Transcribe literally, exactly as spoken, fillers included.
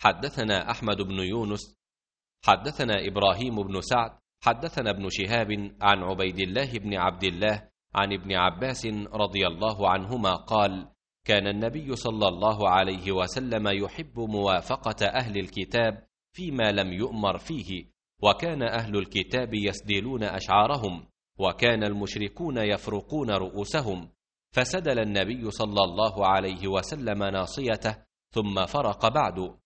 حدثنا أحمد بن يونس حدثنا إبراهيم بن سعد حدثنا ابن شهاب عن عبيد الله بن عبد الله عن ابن عباس رضي الله عنهما قال: كان النبي صلى الله عليه وسلم يحب موافقة أهل الكتاب فيما لم يؤمر فيه، وكان أهل الكتاب يسدلون أشعارهم، وكان المشركون يفرقون رؤوسهم، فسدل النبي صلى الله عليه وسلم ناصيته ثم فرق بعد،